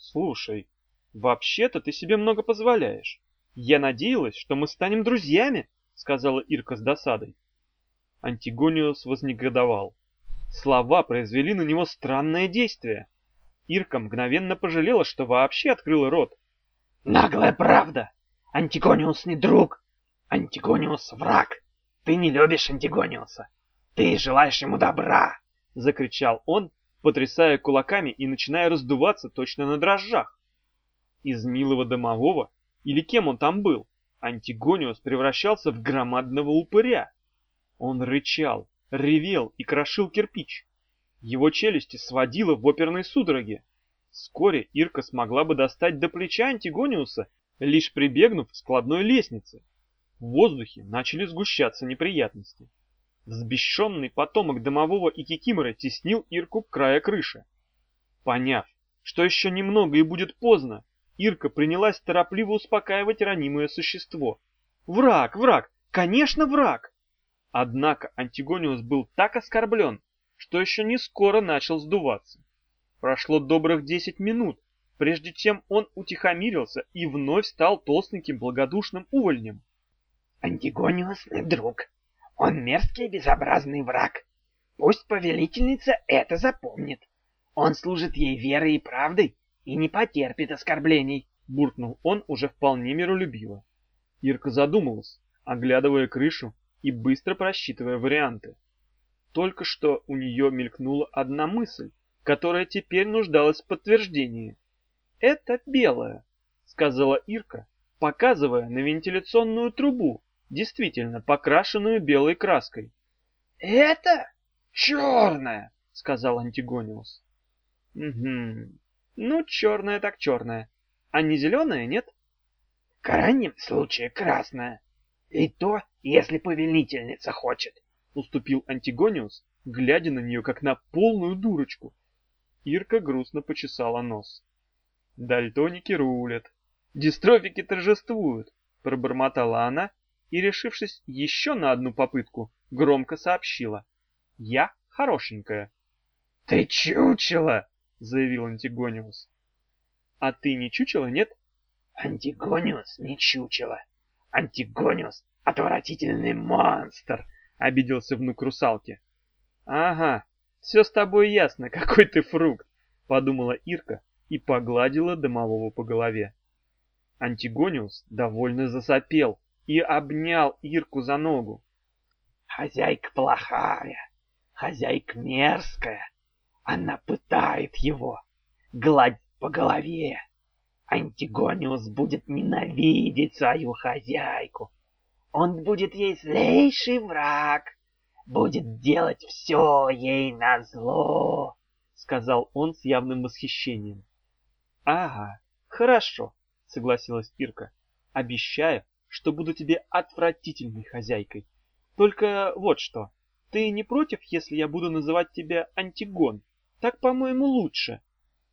Слушай, вообще-то ты себе много позволяешь. Я надеялась, что мы станем друзьями, сказала Ирка с досадой. Антигониус вознегодовал. Слова произвели на него странное действие. Ирка мгновенно пожалела, что вообще открыла рот. Наглая правда! Антигониус не друг! Антигониус враг! Ты не любишь Антигониуса! Ты желаешь ему добра! Закричал он, потрясая кулаками и начиная раздуваться точно на дрожжах. Из милого домового, или кем он там был, Антигониус превращался в громадного упыря. Он рычал, ревел и крошил кирпич. Его челюсти сводило в оперной судороге. Вскоре Ирка смогла бы достать до плеча Антигониуса, лишь прибегнув к складной лестнице. В воздухе начали сгущаться неприятности. Взбешенный потомок домового и кикиморы теснил Ирку к краю крыши. Поняв, что еще немного и будет поздно, Ирка принялась торопливо успокаивать ранимое существо. «Враг, враг! Конечно, враг!» Однако Антигониус был так оскорблен, что еще не скоро начал сдуваться. Прошло добрых 10 минут, прежде чем он утихомирился и вновь стал толстеньким благодушным увольнем. Антигониус не друг. Он мерзкий и безобразный враг. Пусть повелительница это запомнит. Он служит ей верой и правдой и не потерпит оскорблений, Буркнул он уже вполне миролюбиво. Ирка задумалась, оглядывая крышу и быстро просчитывая варианты. Только что у нее мелькнула одна мысль, которая теперь нуждалась в подтверждении. «Это белое», — сказала Ирка, показывая на вентиляционную трубу, действительно покрашенную белой краской. «Это черное», — сказал Антигониус. «Угу. Ну, черное так черное. А не зеленое, нет?» «В крайнем случае красное. И то, если повелительница хочет», — уступил Антигониус, глядя на нее как на полную дурочку. Ирка грустно почесала нос. «Дальтоники рулят. Дистрофики торжествуют», — пробормотала она и, решившись еще на одну попытку, громко сообщила. «Я хорошенькая». «Ты чучело!» — заявил Антигониус. «А ты не чучело, нет?» «Антигониус не чучело. Антигониус — отвратительный монстр!» — обиделся внук русалки. «Ага, все с тобой ясно, какой ты фрукт!» — подумала Ирка и погладила домового по голове. Антигониус довольно засопел и обнял Ирку за ногу. «Хозяйка плохая, хозяйка мерзкая. Она пытает его, гладит по голове. Антигониус будет ненавидеть свою хозяйку. Он будет ей злейший враг, будет делать все ей назло», — сказал он с явным восхищением. «Ага, хорошо», — согласилась Ирка. «Обещаю, что буду тебе отвратительной хозяйкой. Только вот что, ты не против, если я буду называть тебя Антигон? Так, по-моему, лучше».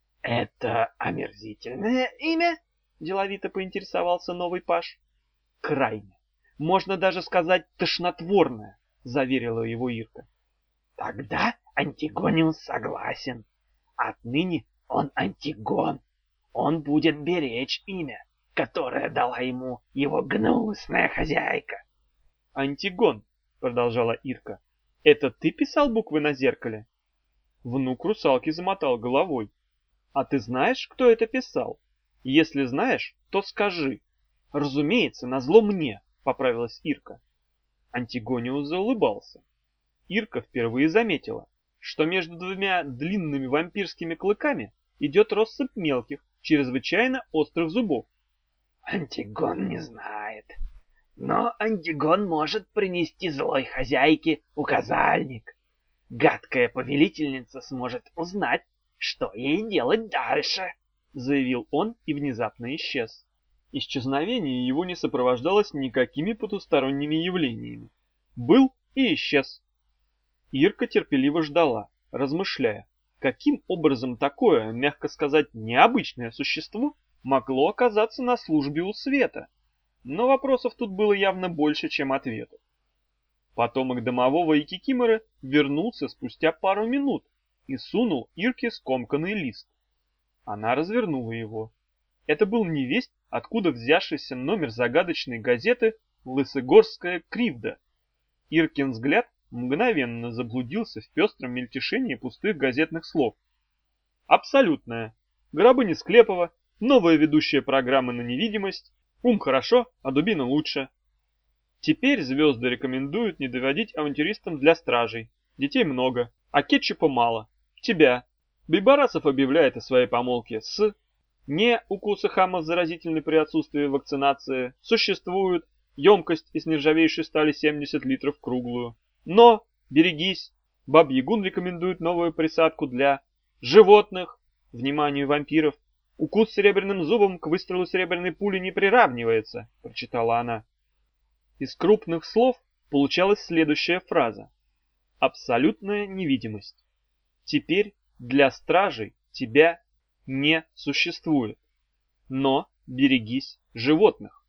«Это омерзительное имя?» — деловито поинтересовался новый паж. «Крайне. Можно даже сказать тошнотворное», — заверила его Ирка. «Тогда Антигониус согласен. Отныне он Антигон. Он будет беречь имя, которое дала ему его гнусная хозяйка». «Антигон», — продолжала Ирка, — «это ты писал буквы на зеркале?» Внук русалки замотал головой. «А ты знаешь, кто это писал? Если знаешь, то скажи». «Разумеется, назло мне», — поправилась Ирка. Антигониус заулыбался. Ирка впервые заметила, что между двумя длинными вампирскими клыками идет россыпь мелких, чрезвычайно острых зубов. «Антигон не знает. Но Антигон может принести злой хозяйке указальник. Гадкая повелительница сможет узнать, что ей делать дальше», — заявил он и внезапно исчез. Исчезновение его не сопровождалось никакими потусторонними явлениями. Был и исчез. Ирка терпеливо ждала, размышляя, каким образом такое, мягко сказать, необычное существо могло оказаться на службе у света. Но вопросов тут было явно больше, чем ответов. Потомок домового и кикиморы вернулся спустя пару минут и сунул Ирке скомканный лист. Она развернула его. Это был невесть, откуда взявшийся номер загадочной газеты «Лысогорская кривда». Иркин взгляд мгновенно заблудился в пестром мельтешении пустых газетных слов. Абсолютная. Гробыня Склепова, новая ведущая программы на невидимость, ум хорошо, а дубина лучше. Теперь звезды рекомендуют не доводить авантюристам для стражей. Детей много, а кетчупа мало. Тебя. Бейбарасов объявляет о своей помолвке с... Не укусы хамов заразительны при отсутствии вакцинации. Существует. Емкость из нержавеющей стали 70 литров круглую. Но, берегись. Баб-Ягун рекомендует новую присадку для животных. Вниманию вампиров. Укус серебряным зубом к выстрелу серебряной пули не приравнивается, прочитала она. Из крупных слов получалась следующая фраза. Абсолютная невидимость. Теперь для стражей тебя не существует. Но берегись животных.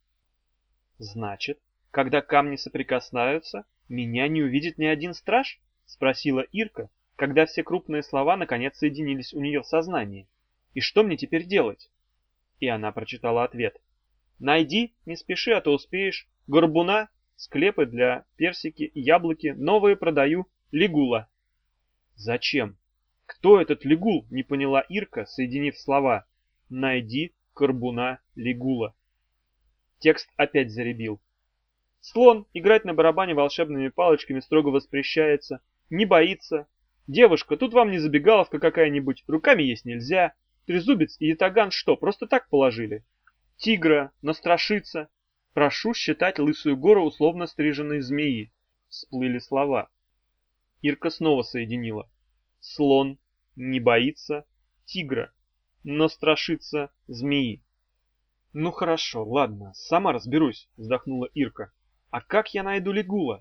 Значит, когда камни соприкасаются, меня не увидит ни один страж? Спросила Ирка, когда все крупные слова наконец соединились у нее в сознании. И что мне теперь делать? И она прочитала ответ. Найди, не спеши, а то успеешь. Горбуна, склепы для персики и яблоки, новые продаю, Лигула. Зачем? Кто этот Лигул? Не поняла Ирка, соединив слова. Найди Горбуна, Лигула. Текст опять заребил. Слон играть на барабане волшебными палочками строго воспрещается. Не боится. Девушка, тут вам не забегаловка какая-нибудь, руками есть нельзя. Трезубец и ятаган что, просто так положили? Тигра, настрашиться. Прошу считать Лысую гору условно стриженной змеи. Всплыли слова. Ирка снова соединила. Слон, не боится, тигра, настрашиться змеи. Ну хорошо, ладно, сама разберусь, вздохнула Ирка. А как я найду Лигула?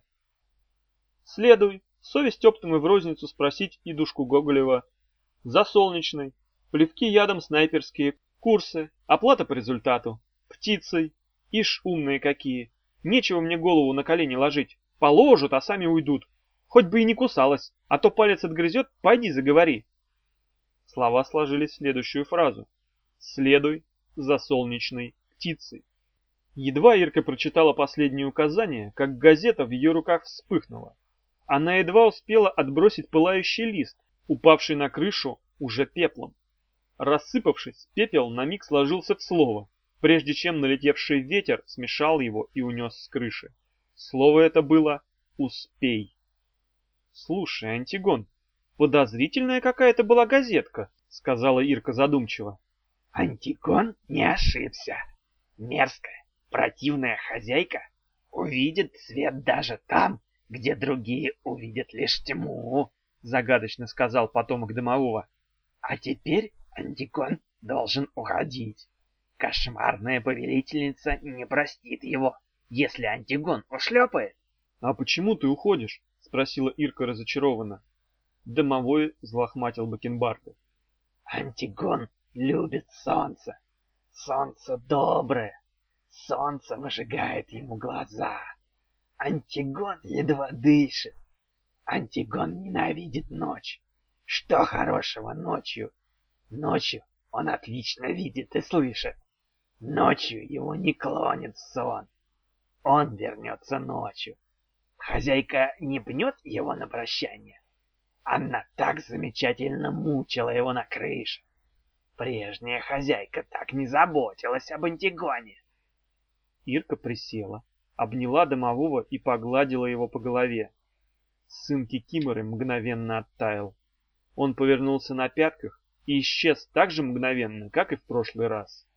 Следуй, совесть оптом и в розницу спросить идушку Гоголева. За солнечной, плевки ядом снайперские, курсы, оплата по результату, птицей. Ишь, умные какие. Нечего мне голову на колени ложить. Положат, а сами уйдут. Хоть бы и не кусалась, а то палец отгрызет, пойди заговори. Слова сложились в следующую фразу. Следуй за солнечной птицей. Едва Ирка прочитала последнее указание, как газета в ее руках вспыхнула. Она едва успела отбросить пылающий лист, упавший на крышу уже пеплом. Рассыпавшись, пепел на миг сложился в слово, прежде чем налетевший ветер смешал его и унес с крыши. Слово это было «Успей». «Слушай, Антигон, подозрительная какая-то была газетка», — сказала Ирка задумчиво. Антигон не ошибся. Мерзкая, противная хозяйка увидит свет даже там, где другие увидят лишь тьму, — загадочно сказал потомок домового. А теперь Антигон должен уходить. Кошмарная повелительница не простит его, если Антигон ушлепает. — А почему ты уходишь? — спросила Ирка разочарованно. Домовой взлохматил бакенбарды. — Антигон любит солнце. Солнце доброе. Солнце выжигает ему глаза. Антигон едва дышит. Антигон ненавидит ночь. Что хорошего ночью? Ночью он отлично видит и слышит. Ночью его не клонит в сон. Он вернется ночью. Хозяйка не пнет его на прощание. Она так замечательно мучила его на крыше. Прежняя хозяйка так не заботилась об Антигоне. Ирка присела, обняла домового и погладила его по голове. Сын Кикиморы мгновенно оттаял. Он повернулся на пятках и исчез так же мгновенно, как и в прошлый раз.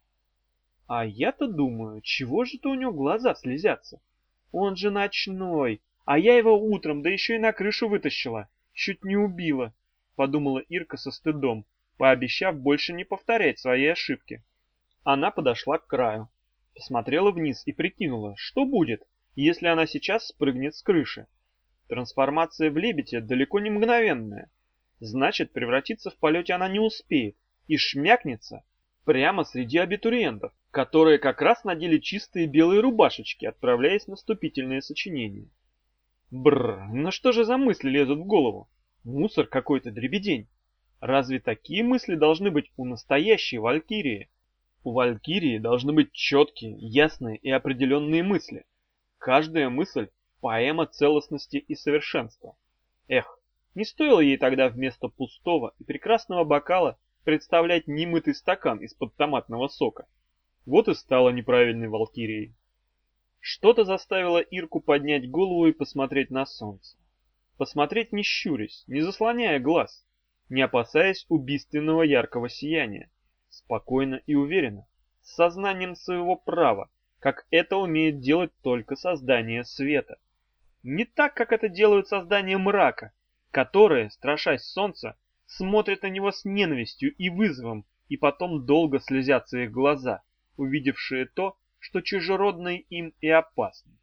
А я-то думаю, чего же-то у него глаза слезятся? Он же ночной, а я его утром, да еще и на крышу вытащила. Чуть не убила, подумала Ирка со стыдом, пообещав больше не повторять свои ошибки. Она подошла к краю, посмотрела вниз и прикинула, что будет, если она сейчас спрыгнет с крыши. Трансформация в лебедя далеко не мгновенная. Значит, превратиться в полете она не успеет и шмякнется прямо среди абитуриентов, которые как раз надели чистые белые рубашечки, отправляясь на вступительные сочинения. Бррр, ну что же за мысли лезут в голову? Мусор какой-то, дребедень. Разве такие мысли должны быть у настоящей валькирии? У валькирии должны быть четкие, ясные и определенные мысли. Каждая мысль – поэма целостности и совершенства. Эх, не стоило ей тогда вместо пустого и прекрасного бокала представлять немытый стакан из-под томатного сока. Вот и стала неправильной валькирией. Что-то заставило Ирку поднять голову и посмотреть на солнце. Посмотреть не щурясь, не заслоняя глаз, не опасаясь убийственного яркого сияния. Спокойно и уверенно, с сознанием своего права, как это умеет делать только создание света. Не так, как это делают создания мрака, которые, страшась солнца, смотрят на него с ненавистью и вызовом, и потом долго слезятся их глаза, увидевшие то, что чужеродное им и опасно.